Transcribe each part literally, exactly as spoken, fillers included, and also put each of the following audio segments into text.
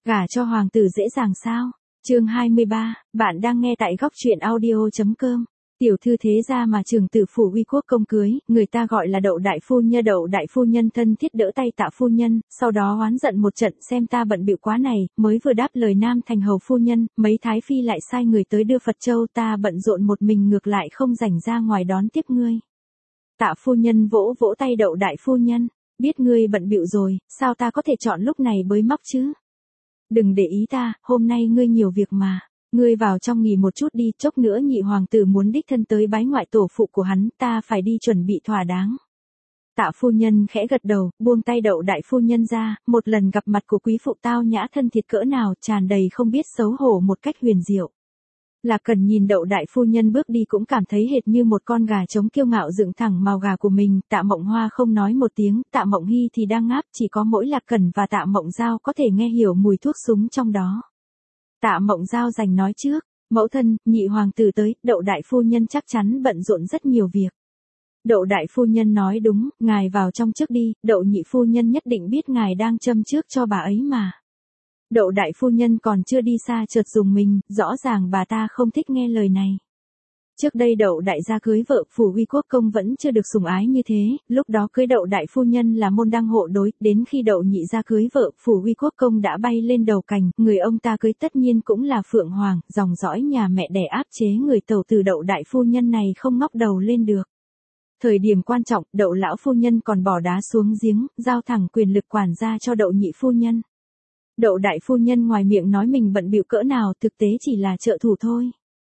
Gả cho hoàng tử dễ dàng sao? Chương hai mươi ba, bạn đang nghe tại góc truyện audio.com. Tiểu thư thế gia mà trưởng tử phủ uy quốc công cưới, người ta gọi là Đậu đại phu nhân. Đậu đại phu nhân thân thiết đỡ tay Tạ phu nhân, sau đó oán giận một trận xem ta bận bịu quá này, mới vừa đáp lời Nam Thành hầu phu nhân, mấy thái phi lại sai người tới đưa Phật châu, ta bận rộn một mình ngược lại không rảnh ra ngoài đón tiếp ngươi. Tạ phu nhân vỗ vỗ tay Đậu đại phu nhân, biết ngươi bận bịu rồi, sao ta có thể chọn lúc này bới móc chứ? Đừng để ý ta, hôm nay ngươi nhiều việc mà. Ngươi vào trong nghỉ một chút đi, chốc nữa nhị hoàng tử muốn đích thân tới bái ngoại tổ phụ của hắn, ta phải đi chuẩn bị thỏa đáng. Tạ phu nhân khẽ gật đầu, buông tay Đậu đại phu nhân ra, một lần gặp mặt của quý phụ tao nhã thân thiệt cỡ nào, tràn đầy không biết xấu hổ một cách huyền diệu. Lạc Cần nhìn Đậu đại phu nhân bước đi cũng cảm thấy hệt như một con gà trống kiêu ngạo dựng thẳng mào gà của mình. Tạ Mộng Hoa không nói một tiếng, Tạ Mộng Hy thì đang ngáp, chỉ có mỗi Lạc Cần và Tạ Mộng Giao có thể nghe hiểu mùi thuốc súng trong đó. Tạ Mộng Giao giành nói trước, mẫu thân, nhị hoàng tử tới, Đậu đại phu nhân chắc chắn bận rộn rất nhiều việc. Đậu đại phu nhân nói đúng, ngài vào trong trước đi, Đậu nhị phu nhân nhất định biết ngài đang châm trước cho bà ấy mà. Đậu đại phu nhân còn chưa đi xa chợt dùng mình, rõ ràng bà ta không thích nghe lời này. Trước đây Đậu đại gia cưới vợ phủ uy quốc công vẫn chưa được sủng ái như thế, lúc đó cưới Đậu đại phu nhân là môn đăng hộ đối, đến khi Đậu nhị gia cưới vợ phủ uy quốc công đã bay lên đầu cành, người ông ta cưới tất nhiên cũng là Phượng Hoàng, dòng dõi nhà mẹ đẻ áp chế người tẩu tử Đậu đại phu nhân này không ngóc đầu lên được. Thời điểm quan trọng, Đậu lão phu nhân còn bỏ đá xuống giếng, giao thẳng quyền lực quản gia cho Đậu nhị phu nhân. Đậu đại phu nhân ngoài miệng nói mình bận bịu cỡ nào, thực tế chỉ là trợ thủ thôi.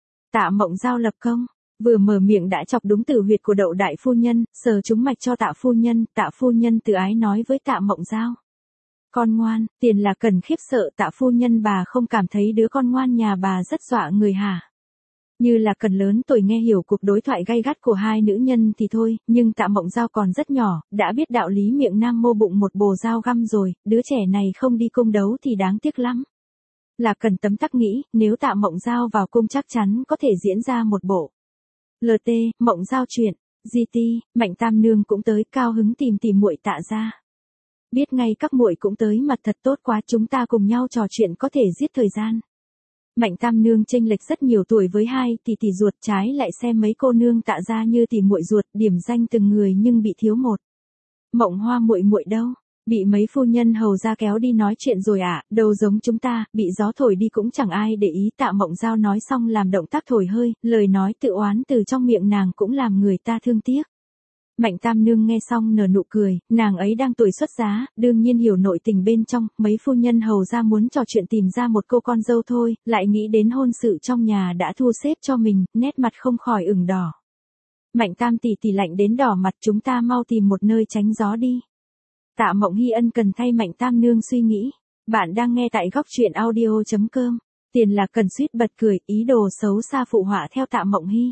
Tạ Mộng Giao lập công, vừa mở miệng đã chọc đúng tử huyệt của Đậu đại phu nhân, sờ trúng mạch cho Tạ phu nhân. Tạ phu nhân từ ái nói với Tạ Mộng Giao: con ngoan, tiền là cần khiếp sợ. Tạ phu nhân bà không cảm thấy đứa con ngoan nhà bà rất dọa người hả? Như là Cần lớn tuổi nghe hiểu cuộc đối thoại gay gắt của hai nữ nhân thì thôi, nhưng Tạ Mộng Giao còn rất nhỏ, đã biết đạo lý miệng nam mô bụng một bồ dao găm rồi, đứa trẻ này không đi cung đấu thì đáng tiếc lắm. Là Cần tấm tắc nghĩ, nếu Tạ Mộng Giao vào cung chắc chắn có thể diễn ra một bộ lờ tê, Mộng Giao chuyện, giê tê, Mạnh Tam Nương cũng tới, cao hứng tìm tìm muội Tạ ra. Biết ngay các muội cũng tới mặt thật tốt quá, chúng ta cùng nhau trò chuyện có thể giết thời gian. Mạnh Tam Nương chênh lệch rất nhiều tuổi với hai tỷ tỷ ruột, trái lại xem mấy cô nương Tạ ra như tỷ muội ruột, điểm danh từng người nhưng bị thiếu một. Mộng Hoa muội muội đâu? Bị mấy phu nhân hầu ra kéo đi nói chuyện rồi ạ, à, đâu giống chúng ta, bị gió thổi đi cũng chẳng ai để ý. Tạ Mộng Giao nói xong làm động tác thổi hơi, lời nói tự oán từ trong miệng nàng cũng làm người ta thương tiếc. Mạnh Tam Nương nghe xong nở nụ cười, nàng ấy đang tuổi xuất giá, đương nhiên hiểu nội tình bên trong, mấy phu nhân hầu ra muốn trò chuyện tìm ra một cô con dâu thôi, lại nghĩ đến hôn sự trong nhà đã thu xếp cho mình, nét mặt không khỏi ửng đỏ. Mạnh Tam tỷ tỷ lạnh đến đỏ mặt, chúng ta mau tìm một nơi tránh gió đi. Tạ Mộng Hy ân cần thay Mạnh Tam Nương suy nghĩ. Bạn đang nghe tại góc truyện audio.com. Tiền là Cần suýt bật cười, ý đồ xấu xa phụ họa theo Tạ Mộng Hy.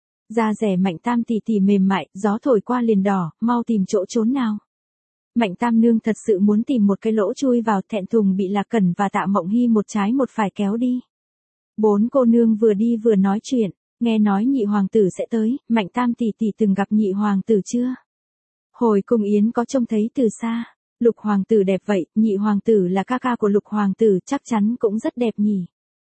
Da rẻ Mạnh Tam tỷ tỷ mềm mại, gió thổi qua liền đỏ, mau tìm chỗ trốn nào. Mạnh Tam Nương thật sự muốn tìm một cái lỗ chui vào, thẹn thùng bị Lạc Cần và Tạ Mộng Hy một trái một phải kéo đi. Bốn cô nương vừa đi vừa nói chuyện, nghe nói nhị hoàng tử sẽ tới, Mạnh Tam tỷ tỷ từng gặp nhị hoàng tử chưa? Hồi cung yến có trông thấy từ xa, Lục hoàng tử đẹp vậy, nhị hoàng tử là ca ca của Lục hoàng tử, chắc chắn cũng rất đẹp nhỉ.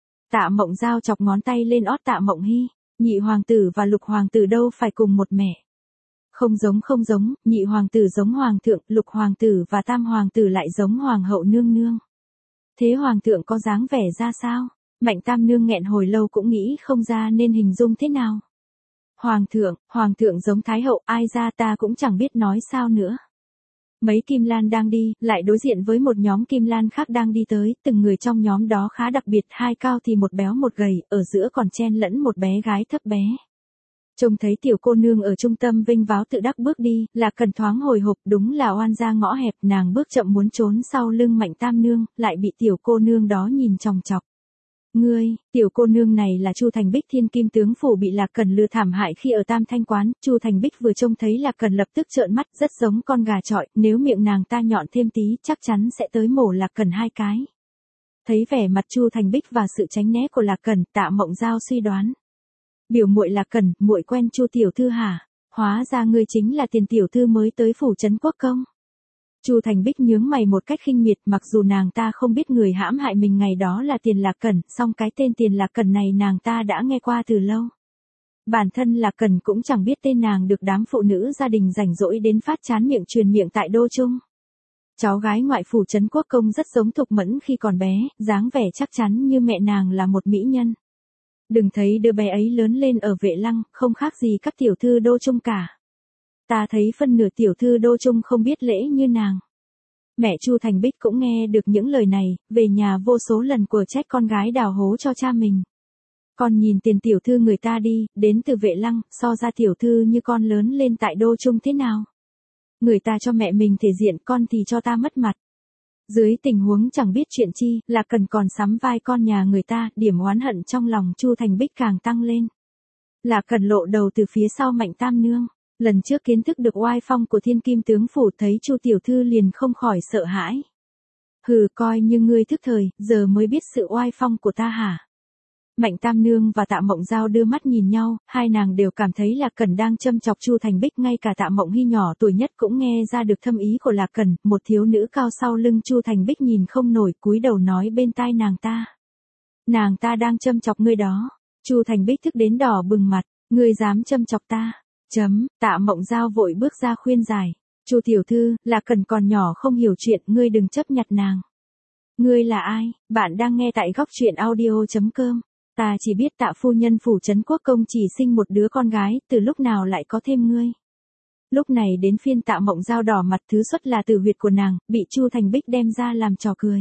Tạ Mộng Giao chọc ngón tay lên ót Tạ Mộng Hy, nhị hoàng tử và Lục hoàng tử đâu phải cùng một mẹ. Không giống không giống, nhị hoàng tử giống hoàng thượng, Lục hoàng tử và Tam hoàng tử lại giống hoàng hậu nương nương. Thế hoàng thượng có dáng vẻ ra sao? Mạnh Tam Nương nghẹn hồi lâu cũng nghĩ không ra nên hình dung thế nào. Hoàng thượng, hoàng thượng giống thái hậu, ai ra ta cũng chẳng biết nói sao nữa. Mấy Kim Lan đang đi, lại đối diện với một nhóm Kim Lan khác đang đi tới, từng người trong nhóm đó khá đặc biệt, hai cao thì một béo một gầy, ở giữa còn chen lẫn một bé gái thấp bé. Trông thấy tiểu cô nương ở trung tâm vinh váo tự đắc bước đi, là Cần thoáng hồi hộp, đúng là oan gia ngõ hẹp, nàng bước chậm muốn trốn sau lưng Mạnh Tam Nương, lại bị tiểu cô nương đó nhìn chòng chọc. Ngươi, tiểu cô nương này là Chu Thành Bích, thiên kim tướng phủ bị Lạc Cần lừa thảm hại khi ở Tam Thanh quán. Chu Thành Bích vừa trông thấy Lạc Cần lập tức trợn mắt, rất giống con gà chọi, nếu miệng nàng ta nhọn thêm tí chắc chắn sẽ tới mổ Lạc Cần hai cái. Thấy vẻ mặt Chu Thành Bích và sự tránh né của Lạc Cần, Tạ Mộng Giao suy đoán. Biểu muội Lạc Cần, muội quen Chu tiểu thư hả? Hóa ra ngươi chính là tiền tiểu thư mới tới phủ trấn quốc công. Chu Thành Bích nhướng mày một cách khinh miệt, mặc dù nàng ta không biết người hãm hại mình ngày đó là Tiền Lạc Cẩn, song cái tên Tiền Lạc Cẩn này nàng ta đã nghe qua từ lâu. Bản thân Lạc Cẩn cũng chẳng biết tên nàng được đám phụ nữ gia đình rảnh rỗi đến phát chán miệng truyền miệng tại Đô Trung. Cháu gái ngoại phủ Trấn Quốc Công rất giống Thục Mẫn khi còn bé, dáng vẻ chắc chắn như mẹ nàng là một mỹ nhân. Đừng thấy đứa bé ấy lớn lên ở Vệ Lăng, không khác gì các tiểu thư Đô Trung cả. Ta thấy phân nửa tiểu thư Đô Trung không biết lễ như nàng. Mẹ Chu Thành Bích cũng nghe được những lời này, về nhà vô số lần của trách con gái đào hố cho cha mình. Con nhìn Tiền tiểu thư người ta đi, đến từ Vệ Lăng, so ra tiểu thư như con lớn lên tại Đô Trung thế nào? Người ta cho mẹ mình thể diện, con thì cho ta mất mặt. Dưới tình huống chẳng biết chuyện chi, là cần còn sắm vai con nhà người ta, điểm oán hận trong lòng Chu Thành Bích càng tăng lên. Là cần lộ đầu từ phía sau Mạnh Tam Nương. Lần trước kiến thức được oai phong của Thiên Kim tướng phủ, thấy Chu tiểu thư liền không khỏi sợ hãi. Hừ, coi như ngươi thức thời, giờ mới biết sự oai phong của ta hả? Mạnh Tam Nương và Tạ Mộng Giao đưa mắt nhìn nhau, hai nàng đều cảm thấy Lạc Cẩn đang châm chọc Chu Thành Bích, ngay cả Tạ Mộng Hy nhỏ tuổi nhất cũng nghe ra được thâm ý của Lạc Cẩn, một thiếu nữ cao sau lưng Chu Thành Bích nhìn không nổi, cúi đầu nói bên tai nàng ta. Nàng ta đang châm chọc ngươi đó. Chu Thành Bích thức đến đỏ bừng mặt, ngươi dám châm chọc ta? Chấm, Tạ Mộng Giao vội bước ra khuyên giải. Chu tiểu thư, Lạc Cẩn còn nhỏ không hiểu chuyện, ngươi đừng chấp nhặt nàng. Ngươi là ai? Bạn đang nghe tại góc truyện audio chấm com. Ta chỉ biết Tạ phu nhân phủ Trấn Quốc Công chỉ sinh một đứa con gái, từ lúc nào lại có thêm ngươi. Lúc này đến phiên Tạ Mộng Giao đỏ mặt, thứ xuất là tử huyệt của nàng, bị Chu Thành Bích đem ra làm trò cười.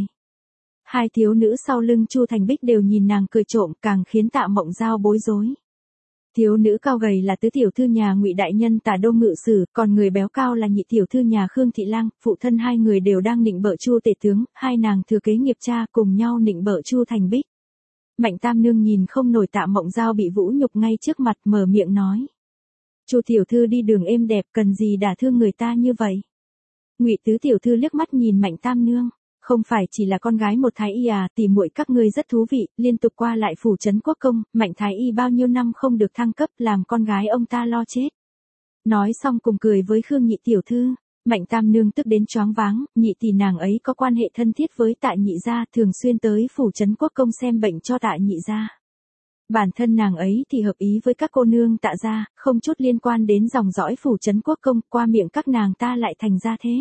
Hai thiếu nữ sau lưng Chu Thành Bích đều nhìn nàng cười trộm, càng khiến Tạ Mộng Giao bối rối. Thiếu nữ cao gầy là tứ tiểu thư nhà Ngụy đại nhân Tả Đô ngự sử, còn người béo cao là nhị tiểu thư nhà Khương thị lang, phụ thân hai người đều đang nịnh bợ Chu tể tướng, hai nàng thừa kế nghiệp cha cùng nhau nịnh bợ Chu Thành Bích. Mạnh Tam Nương nhìn không nổi Tạ Mộng Giao bị vũ nhục ngay trước mặt, mở miệng nói. Chu tiểu thư đi đường êm đẹp, cần gì đả thương người ta như vậy? Ngụy tứ tiểu thư liếc mắt nhìn Mạnh Tam Nương. Không phải chỉ là con gái một thái y à, tỉ muội các ngươi rất thú vị, liên tục qua lại phủ Trấn Quốc Công, Mạnh thái y bao nhiêu năm không được thăng cấp, làm con gái ông ta lo chết. Nói xong cùng cười với Khương nhị tiểu thư. Mạnh Tam Nương tức đến choáng váng, nhị tỷ nàng ấy có quan hệ thân thiết với Tạ nhị gia, thường xuyên tới phủ Trấn Quốc Công xem bệnh cho Tạ nhị gia. Bản thân nàng ấy thì hợp ý với các cô nương Tạ gia, không chút liên quan đến dòng dõi phủ Trấn Quốc Công, qua miệng các nàng ta lại thành ra thế.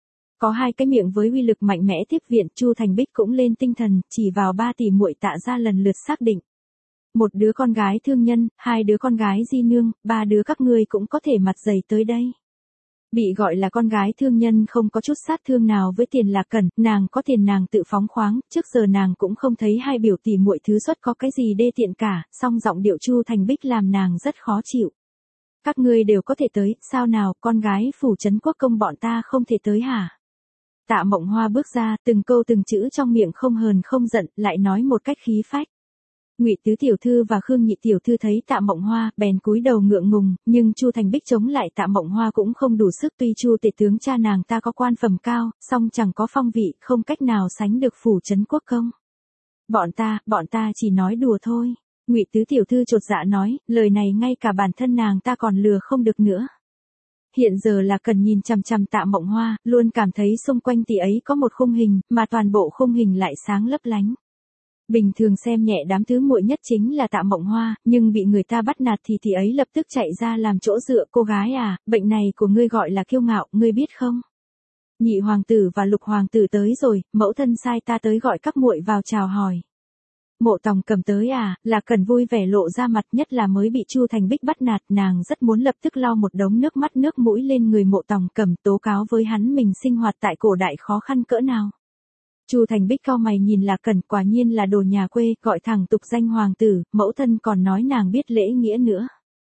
Có hai cái miệng với uy lực mạnh mẽ tiếp viện, Chu Thành Bích cũng lên tinh thần, chỉ vào ba tỷ muội Tạ gia lần lượt xác định. Một đứa con gái thương nhân, hai đứa con gái di nương, ba đứa các ngươi cũng có thể mặt dày tới đây. Bị gọi là con gái thương nhân không có chút sát thương nào với Tiền Lạc Cẩn, nàng có tiền nàng tự phóng khoáng, trước giờ nàng cũng không thấy hai biểu tỷ muội thứ xuất có cái gì đê tiện cả, song giọng điệu Chu Thành Bích làm nàng rất khó chịu. Các ngươi đều có thể tới, sao nào, con gái phủ Trấn Quốc Công bọn ta không thể tới hả? Tạ Mộng Hoa bước ra, từng câu từng chữ trong miệng không hờn không giận, lại nói một cách khí phách. Ngụy tứ tiểu thư và Khương nhị tiểu thư thấy Tạ Mộng Hoa, bèn cúi đầu ngượng ngùng, nhưng Chu Thành Bích chống lại Tạ Mộng Hoa cũng không đủ sức, tuy Chu tể tướng cha nàng ta có quan phẩm cao, song chẳng có phong vị, không cách nào sánh được phủ Trấn Quốc Công. Bọn ta, bọn ta chỉ nói đùa thôi. Ngụy tứ tiểu thư chột dạ nói, lời này ngay cả bản thân nàng ta còn lừa không được nữa. Hiện giờ là cần nhìn chằm chằm Tạ Mộng Hoa, luôn cảm thấy xung quanh tỷ ấy có một khung hình, mà toàn bộ khung hình lại sáng lấp lánh. Bình thường xem nhẹ đám thứ muội nhất chính là Tạ Mộng Hoa, nhưng bị người ta bắt nạt thì tỷ ấy lập tức chạy ra làm chỗ dựa. Cô gái à, bệnh này của ngươi gọi là kiêu ngạo, ngươi biết không? Nhị hoàng tử và lục hoàng tử tới rồi, mẫu thân sai ta tới gọi các muội vào chào hỏi. Mộ Tòng Cầm tới à, là cần vui vẻ lộ ra mặt, nhất là mới bị Chu Thành Bích bắt nạt, nàng rất muốn lập tức lau một đống nước mắt nước mũi lên người Mộ Tòng Cầm, tố cáo với hắn mình sinh hoạt tại cổ đại khó khăn cỡ nào. Chu Thành Bích cau mày nhìn Lạc Cẩn, quả nhiên là đồ nhà quê, gọi thẳng tục danh hoàng tử, mẫu thân còn nói nàng biết lễ nghĩa nữa.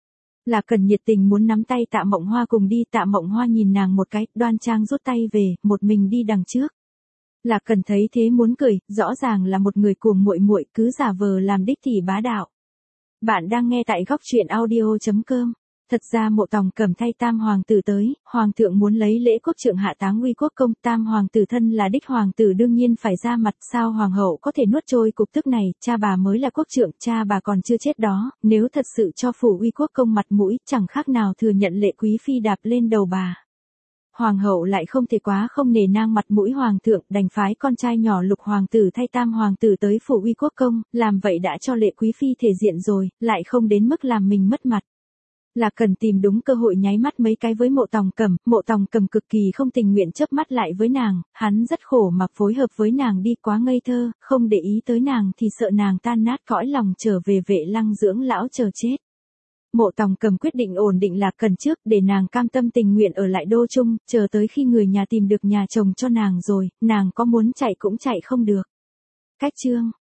Lạc Cẩn nhiệt tình muốn nắm tay Tạ Mộng Hoa cùng đi, Tạ Mộng Hoa nhìn nàng một cái, đoan trang rút tay về, một mình đi đằng trước. Lạc Cẩn thấy thế muốn cười, rõ ràng là một người cuồng muội muội, cứ giả vờ làm đích tỷ bá đạo. Bạn đang nghe tại góc truyện audio chấm com. Thật ra Mộ Tòng Cầm thay Tam hoàng tử tới, hoàng thượng muốn lấy lễ quốc trượng hạ táng uy quốc công, Tam hoàng tử thân là đích hoàng tử đương nhiên phải ra mặt, sao hoàng hậu có thể nuốt trôi cục tức này, cha bà mới là quốc trượng, cha bà còn chưa chết đó, nếu thật sự cho phủ uy quốc công mặt mũi, chẳng khác nào thừa nhận lệ quý phi đạp lên đầu bà. Hoàng hậu lại không thể quá không nể nang mặt mũi hoàng thượng, đành phái con trai nhỏ Lục hoàng tử thay tam hoàng tử tới phủ uy quốc công, làm vậy đã cho Lệ quý phi thể diện rồi, lại không đến mức làm mình mất mặt. Là cần tìm đúng cơ hội nháy mắt mấy cái với Mộ Tòng Cẩm, Mộ Tòng Cẩm cực kỳ không tình nguyện chớp mắt lại với nàng, hắn rất khổ mà phối hợp với nàng đi, quá ngây thơ, không để ý tới nàng thì sợ nàng tan nát cõi lòng trở về Vệ Lăng dưỡng lão chờ chết. Mộ Tòng Cẩm quyết định ổn định Lạc Cần trước, để nàng cam tâm tình nguyện ở lại đô trung, chờ tới khi người nhà tìm được nhà chồng cho nàng rồi, nàng có muốn chạy cũng chạy không được. Cách chương